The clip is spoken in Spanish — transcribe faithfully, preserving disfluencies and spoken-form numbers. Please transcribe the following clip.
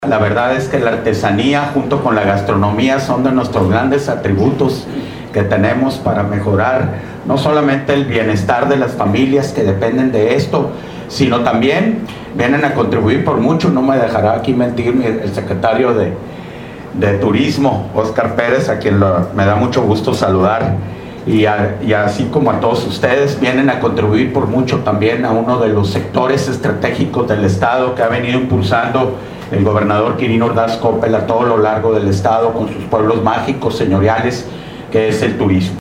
La verdad es que la artesanía junto con la gastronomía son de nuestros grandes atributos que tenemos para mejorar no solamente el bienestar de las familias que dependen de esto, sino también vienen a contribuir por mucho. No me dejará aquí mentir el secretario de, de Turismo, Óscar Pérez, a quien lo, me da mucho gusto saludar, y, a, y así como a todos ustedes, vienen a contribuir por mucho también a uno de los sectores estratégicos del Estado que ha venido impulsando el gobernador Quirino Ordaz Coppel a todo lo largo del Estado con sus pueblos mágicos, señoriales, que es el turismo.